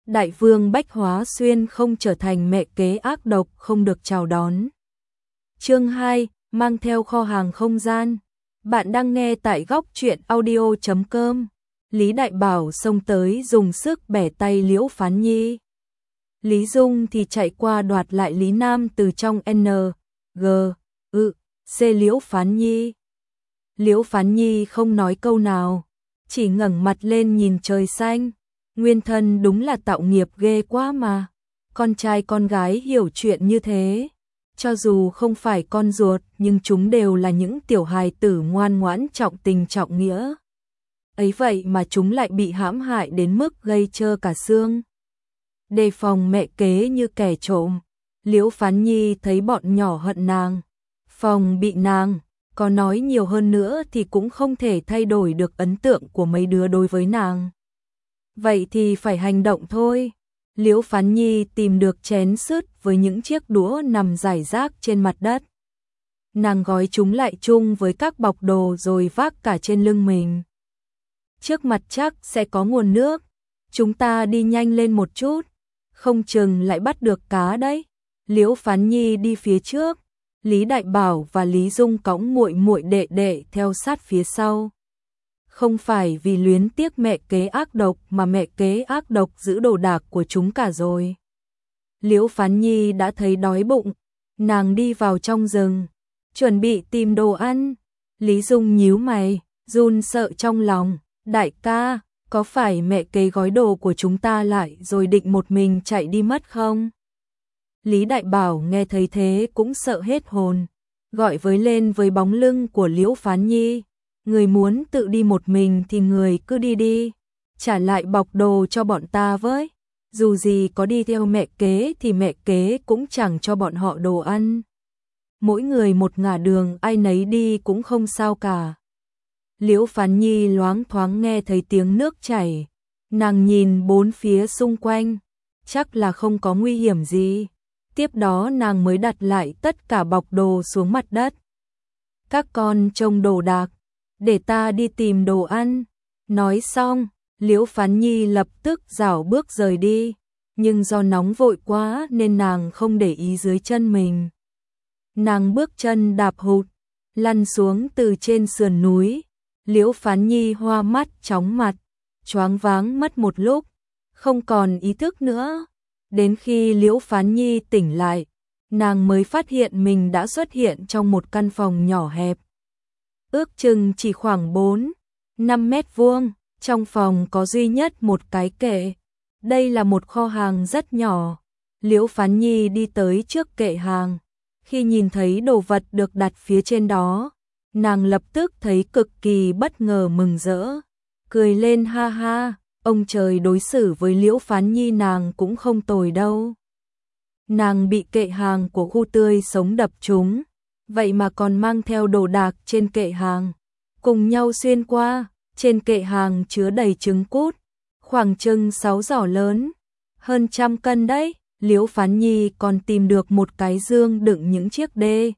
Đại vương Bách Hóa Xuyên không trở thành mẹ kế ác độc không được chào đón. Chương 2, mang theo kho hàng không gian. Bạn đang nghe tại góc truyện audio.com. Lý Đại Bảo xông tới dùng sức bẻ tay Liễu Phán Nhi. Lý Dung thì chạy qua đoạt lại Lý Nam từ trong C Liễu Phán Nhi. Liễu Phán Nhi không nói câu nào, chỉ ngẩng mặt lên nhìn trời xanh. Nguyên thân đúng là tạo nghiệp ghê quá mà. Con trai con gái hiểu chuyện như thế. Cho dù không phải con ruột nhưng chúng đều là những tiểu hài tử ngoan ngoãn trọng tình trọng nghĩa. Ấy vậy mà chúng lại bị hãm hại đến mức gây trơ cả xương. Đề phòng mẹ kế như kẻ trộm. Liễu Phán Nhi thấy bọn nhỏ hận nàng, phòng bị nàng, có nói nhiều hơn nữa thì cũng không thể thay đổi được ấn tượng của mấy đứa đối với nàng. Vậy thì phải hành động thôi. Liễu Phán Nhi tìm được chén sứt với những chiếc đũa nằm rải rác trên mặt đất. Nàng gói chúng lại chung với các bọc đồ rồi vác cả trên lưng mình. Trước mặt chắc sẽ có nguồn nước, chúng ta đi nhanh lên một chút, không chừng lại bắt được cá đấy. Liễu Phán Nhi đi phía trước, Lý Đại Bảo và Lý Dung cõng muội muội đệ đệ theo sát phía sau. Không phải vì luyến tiếc mẹ kế ác độc mà mẹ kế ác độc giữ đồ đạc của chúng cả rồi. Liễu Phán Nhi đã thấy đói bụng, nàng đi vào trong rừng, chuẩn bị tìm đồ ăn. Lý Dung nhíu mày, run sợ trong lòng, đại ca, có phải mẹ kế gói đồ của chúng ta lại rồi định một mình chạy đi mất không? Lý Đại Bảo nghe thấy thế cũng sợ hết hồn, gọi với lên với bóng lưng của Liễu Phán Nhi. Người muốn tự đi một mình thì người cứ đi đi, trả lại bọc đồ cho bọn ta với. Dù gì có đi theo mẹ kế thì mẹ kế cũng chẳng cho bọn họ đồ ăn. Mỗi người một ngả đường, ai nấy đi cũng không sao cả. Liễu Phán Nhi loáng thoáng nghe thấy tiếng nước chảy, nàng nhìn bốn phía xung quanh, chắc là không có nguy hiểm gì. Tiếp đó nàng mới đặt lại tất cả bọc đồ xuống mặt đất. Các con trông đồ đạc, để ta đi tìm đồ ăn. Nói xong, Liễu Phán Nhi lập tức rảo bước rời đi, nhưng do nóng vội quá nên nàng không để ý dưới chân mình. Nàng bước chân đạp hụt, lăn xuống từ trên sườn núi. Liễu Phán Nhi hoa mắt chóng mặt, choáng váng mất một lúc, không còn ý thức nữa. Đến khi Liễu Phán Nhi tỉnh lại, nàng mới phát hiện mình đã xuất hiện trong một căn phòng nhỏ hẹp. Ước chừng chỉ khoảng 4-5 mét vuông, trong phòng có duy nhất một cái kệ. Đây là một kho hàng rất nhỏ. Liễu Phán Nhi đi tới trước kệ hàng. Khi nhìn thấy đồ vật được đặt phía trên đó, nàng lập tức thấy cực kỳ bất ngờ mừng rỡ. Cười lên ha ha, ông trời đối xử với Liễu Phán Nhi nàng cũng không tồi đâu. Nàng bị kệ hàng của khu tươi sống đập trúng, vậy mà còn mang theo đồ đạc trên kệ hàng. Cùng nhau xuyên qua, trên kệ hàng chứa đầy trứng cút, khoảng chừng 6 giỏ lớn, hơn 100 cân đấy. Liễu Phán Nhi còn tìm được một cái dương đựng những chiếc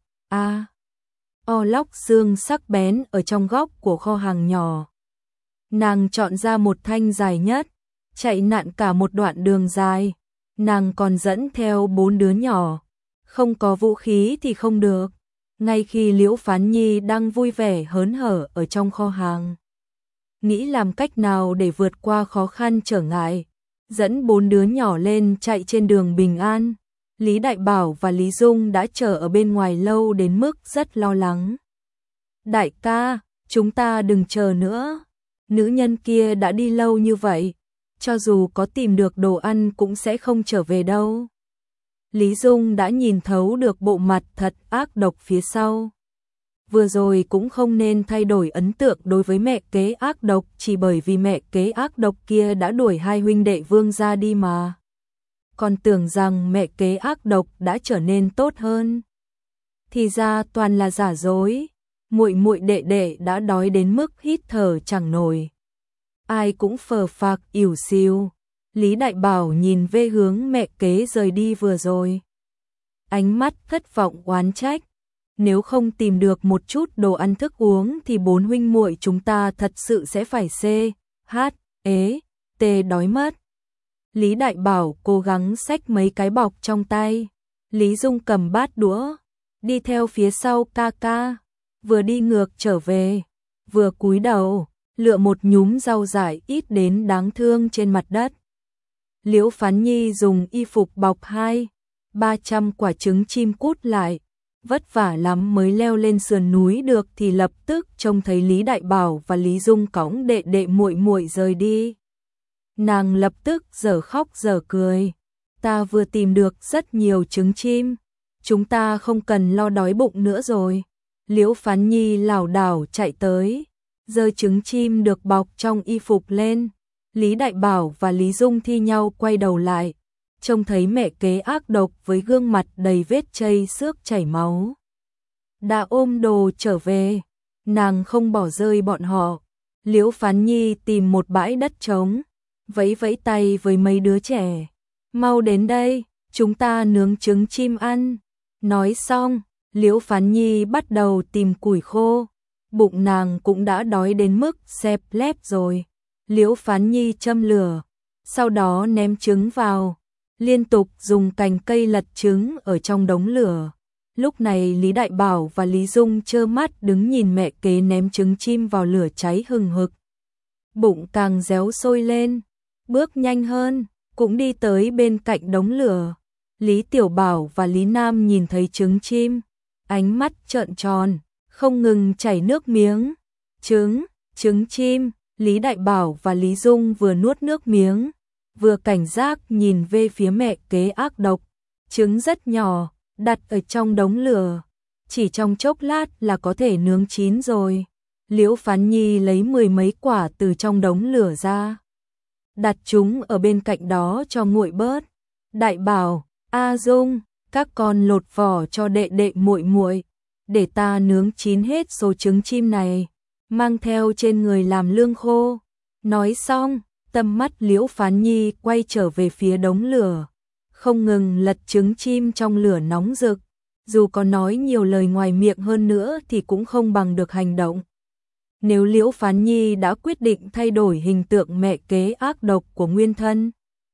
lóc xương sắc bén ở trong góc của kho hàng nhỏ. Nàng chọn ra một thanh dài nhất, chạy nặn cả một đoạn đường dài. Nàng còn dẫn theo 4 đứa nhỏ, không có vũ khí thì không được. Ngay khi Liễu Phán Nhi đang vui vẻ hớn hở ở trong kho hàng, nghĩ làm cách nào để vượt qua khó khăn trở ngại, dẫn 4 đứa nhỏ lên chạy trên đường bình an. Lý Đại Bảo và Lý Dung đã chờ ở bên ngoài lâu đến mức rất lo lắng. Đại ca, chúng ta đừng chờ nữa. Nữ nhân kia đã đi lâu như vậy, cho dù có tìm được đồ ăn cũng sẽ không trở về đâu. Lý Dung đã nhìn thấu được bộ mặt thật ác độc phía sau. Vừa rồi cũng không nên thay đổi ấn tượng đối với mẹ kế ác độc chỉ bởi vì mẹ kế ác độc kia đã đuổi hai huynh đệ Vương ra đi mà. Còn tưởng rằng mẹ kế ác độc đã trở nên tốt hơn. Thì ra toàn là giả dối. Muội muội đệ đệ đã đói đến mức hít thở chẳng nổi. Ai cũng phờ phạc ỉu xìu. Lý Đại Bảo nhìn về hướng mẹ kế rời đi vừa rồi, ánh mắt thất vọng oán trách. Nếu không tìm được một chút đồ ăn thức uống thì 4 huynh muội chúng ta thật sự sẽ phải đói mất. Lý Đại Bảo cố gắng xách mấy cái bọc trong tay. Lý Dung cầm bát đũa, đi theo phía sau ca ca, vừa đi ngược trở về, vừa cúi đầu, lựa một nhúm rau dại ít đến đáng thương trên mặt đất. Liễu Phán Nhi dùng y phục bọc 200-300 quả trứng chim cút lại, vất vả lắm mới leo lên sườn núi được thì lập tức trông thấy Lý Đại Bảo và Lý Dung cõng đệ đệ muội muội rời đi. Nàng lập tức dở khóc dở cười, ta vừa tìm được rất nhiều trứng chim, chúng ta không cần lo đói bụng nữa rồi. Liễu Phán Nhi lảo đảo chạy tới, giơ trứng chim được bọc trong y phục lên. Lý Đại Bảo và Lý Dung thi nhau quay đầu lại, trông thấy mẹ kế ác độc với gương mặt đầy vết chây xước chảy máu. Đã ôm đồ trở về, nàng không bỏ rơi bọn họ. Liễu Phán Nhi tìm một bãi đất trống, vẫy vẫy tay với mấy đứa trẻ. Mau đến đây, chúng ta nướng trứng chim ăn. Nói xong, Liễu Phán Nhi bắt đầu tìm củi khô. Bụng nàng cũng đã đói đến mức xẹp lép rồi. Liễu Phán Nhi châm lửa, sau đó ném trứng vào, liên tục dùng cành cây lật trứng ở trong đống lửa. Lúc này Lý Đại Bảo và Lý Dung trơ mắt đứng nhìn mẹ kế ném trứng chim vào lửa cháy hừng hực. Bụng càng réo sôi lên, bước nhanh hơn, cũng đi tới bên cạnh đống lửa. Lý Tiểu Bảo và Lý Nam nhìn thấy trứng chim, ánh mắt trợn tròn, không ngừng chảy nước miếng. Trứng chim. Lý Đại Bảo và Lý Dung vừa nuốt nước miếng, vừa cảnh giác nhìn về phía mẹ kế ác độc. Trứng rất nhỏ, đặt ở trong đống lửa, chỉ trong chốc lát là có thể nướng chín rồi. Liễu Phán Nhi lấy 10 mấy quả từ trong đống lửa ra, đặt chúng ở bên cạnh đó cho nguội bớt. Đại Bảo, A Dung, các con lột vỏ cho đệ đệ muội muội, để ta nướng chín hết số trứng chim này, mang theo trên người làm lương khô. Nói xong, tầm mắt Liễu Phán Nhi quay trở về phía đống lửa, không ngừng lật trứng chim trong lửa nóng rực. Dù có nói nhiều lời ngoài miệng hơn nữa thì cũng không bằng được hành động. Nếu Liễu Phán Nhi đã quyết định thay đổi hình tượng mẹ kế ác độc của nguyên thân,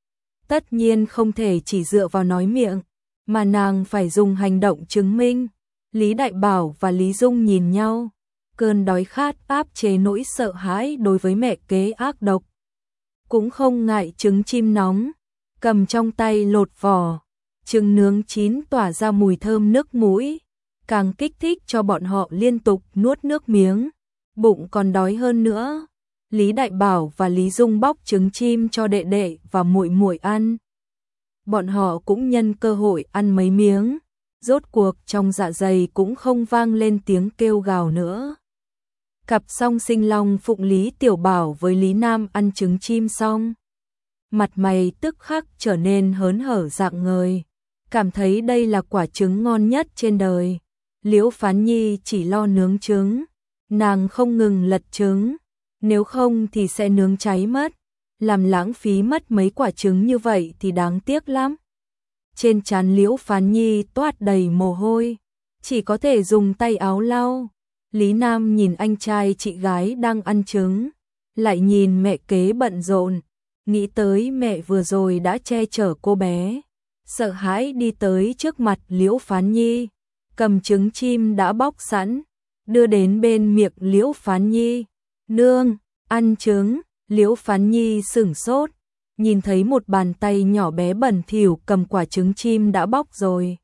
tất nhiên không thể chỉ dựa vào nói miệng, mà nàng phải dùng hành động chứng minh. Lý Đại Bảo và Lý Dung nhìn nhau, cơn đói khát áp chế nỗi sợ hãi đối với mẹ kế ác độc. Cũng không ngại trứng chim nóng, cầm trong tay lột vỏ, trứng nướng chín tỏa ra mùi thơm nước mũi, càng kích thích cho bọn họ liên tục nuốt nước miếng, bụng còn đói hơn nữa. Lý Đại Bảo và Lý Dung bóc trứng chim cho đệ đệ và muội muội ăn. Bọn họ cũng nhân cơ hội ăn mấy miếng, rốt cuộc trong dạ dày cũng không vang lên tiếng kêu gào nữa. Cặp song sinh long phụng Lý Tiểu Bảo với Lý Nam ăn trứng chim xong, mặt mày tức khắc trở nên hớn hở rạng ngời, cảm thấy đây là quả trứng ngon nhất trên đời. Liễu Phán Nhi chỉ lo nướng trứng, nàng không ngừng lật trứng, nếu không thì sẽ nướng cháy mất, làm lãng phí mất mấy quả trứng như vậy thì đáng tiếc lắm. Trên trán Liễu Phán Nhi toát đầy mồ hôi, chỉ có thể dùng tay áo lau. Lý Nam nhìn anh trai chị gái đang ăn trứng, lại nhìn mẹ kế bận rộn, nghĩ tới mẹ vừa rồi đã che chở cô bé, sợ hãi đi tới trước mặt Liễu Phán Nhi, cầm trứng chim đã bóc sẵn, đưa đến bên miệng Liễu Phán Nhi. Nương, ăn trứng. Liễu Phán Nhi sửng sốt, nhìn thấy một bàn tay nhỏ bé bẩn thỉu cầm quả trứng chim đã bóc rồi.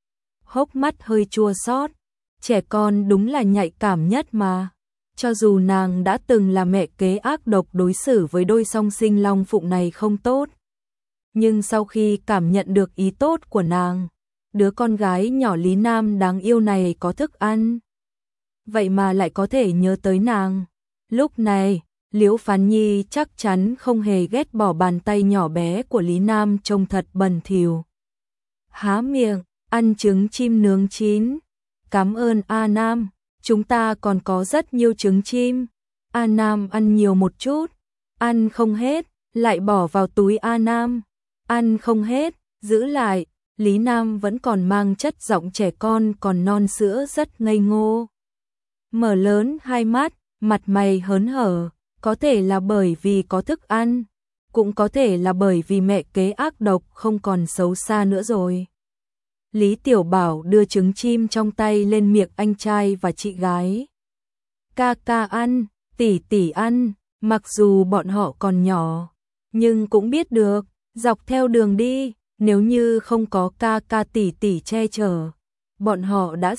Hốc mắt hơi chua xót, trẻ con đúng là nhạy cảm nhất mà. Cho dù nàng đã từng là mẹ kế ác độc đối xử với đôi song sinh long phụng này không tốt, nhưng sau khi cảm nhận được ý tốt của nàng, đứa con gái nhỏ Lý Nam đáng yêu này có thức ăn, vậy mà lại có thể nhớ tới nàng. Lúc này, Liễu Phán Nhi chắc chắn không hề ghét bỏ bàn tay nhỏ bé của Lý Nam trông thật bẩn thỉu. Há miệng, ăn trứng chim nướng chín. Cảm ơn A Nam, chúng ta còn có rất nhiều trứng chim. A Nam ăn nhiều một chút, ăn không hết, lại bỏ vào túi A Nam. Ăn không hết, giữ lại. Lý Nam vẫn còn mang chất giọng trẻ con còn non sữa rất ngây ngô. Mở lớn hai mắt, mặt mày hớn hở, có thể là bởi vì có thức ăn. cũng có thể là bởi vì mẹ kế ác độc không còn xấu xa nữa rồi. Lý Tiểu Bảo đưa trứng chim trong tay lên miệng anh trai và chị gái. Ca ca ăn, tỷ tỷ ăn, mặc dù bọn họ còn nhỏ, nhưng cũng biết được, dọc theo đường đi, nếu như không có ca ca tỷ tỷ che chở, bọn họ đã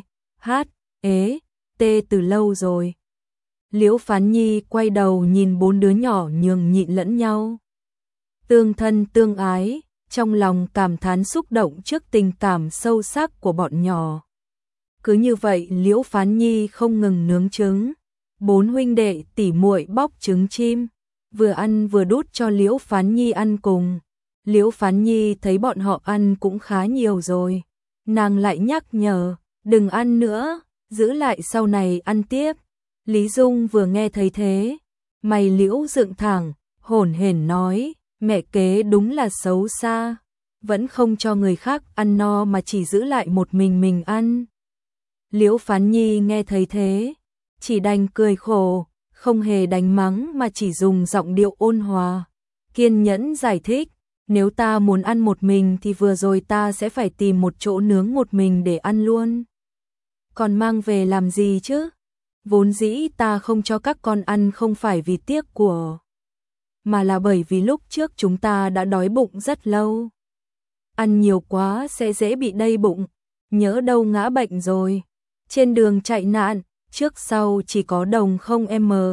tê từ lâu rồi. Liễu Phán Nhi quay đầu nhìn bốn đứa nhỏ nhường nhịn lẫn nhau. Tương thân tương ái, trong lòng cảm thán xúc động trước tình cảm sâu sắc của bọn nhỏ. Cứ như vậy Liễu Phán Nhi không ngừng nướng trứng. Bốn huynh đệ tỉ muội bóc trứng chim, vừa ăn vừa đút cho Liễu Phán Nhi ăn cùng. Liễu Phán Nhi thấy bọn họ ăn cũng khá nhiều rồi. Nàng lại nhắc nhở, đừng ăn nữa, giữ lại sau này ăn tiếp. Lý Dung vừa nghe thấy thế, mày liễu dựng thẳng, hổn hển nói, mẹ kế đúng là xấu xa, vẫn không cho người khác ăn no mà chỉ giữ lại một mình ăn. Liễu Phán Nhi nghe thấy thế, chỉ đành cười khổ, không hề đánh mắng mà chỉ dùng giọng điệu ôn hòa, kiên nhẫn giải thích, nếu ta muốn ăn một mình thì vừa rồi ta sẽ phải tìm một chỗ nướng một mình để ăn luôn. Còn mang về làm gì chứ? Vốn dĩ ta không cho các con ăn không phải vì tiếc của, mà là bởi vì lúc trước chúng ta đã đói bụng rất lâu. Ăn nhiều quá sẽ dễ bị đầy bụng, nhỡ đâu ngã bệnh rồi. Trên đường chạy nạn, trước sau chỉ có đồng không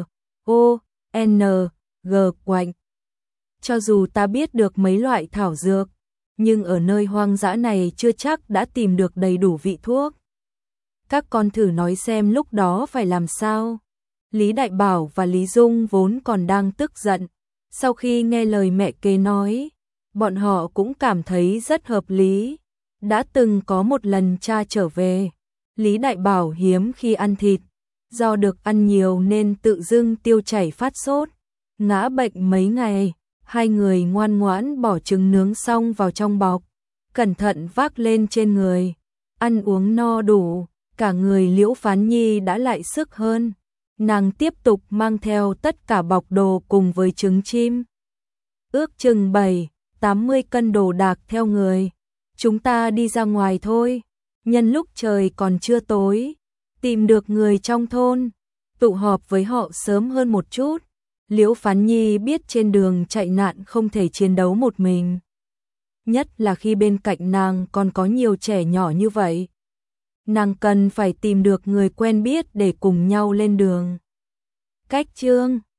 M.O.N.G quạnh. Cho dù ta biết được mấy loại thảo dược, nhưng ở nơi hoang dã này chưa chắc đã tìm được đầy đủ vị thuốc. Các con thử nói xem lúc đó phải làm sao. Lý Đại Bảo và Lý Dung vốn còn đang tức giận. Sau khi nghe lời mẹ kế nói, bọn họ cũng cảm thấy rất hợp lý. Đã từng có một lần cha trở về, Lý Đại Bảo hiếm khi ăn thịt. Do được ăn nhiều nên tự dưng tiêu chảy phát sốt, ngã bệnh mấy ngày. Hai người ngoan ngoãn bỏ trứng nướng xong vào trong bọc, cẩn thận vác lên trên người. Ăn uống no đủ, cả người Liễu Phán Nhi đã lại sức hơn. Nàng tiếp tục mang theo tất cả bọc đồ cùng với trứng chim. Ước chừng 7-80 cân đồ đạc theo người. Chúng ta đi ra ngoài thôi. Nhân lúc trời còn chưa tối, tìm được người trong thôn, tụ họp với họ sớm hơn một chút. Liễu Phán Nhi biết trên đường chạy nạn không thể chiến đấu một mình. Nhất là khi bên cạnh nàng còn có nhiều trẻ nhỏ như vậy. Nàng cần phải tìm được người quen biết để cùng nhau lên đường. Cách chương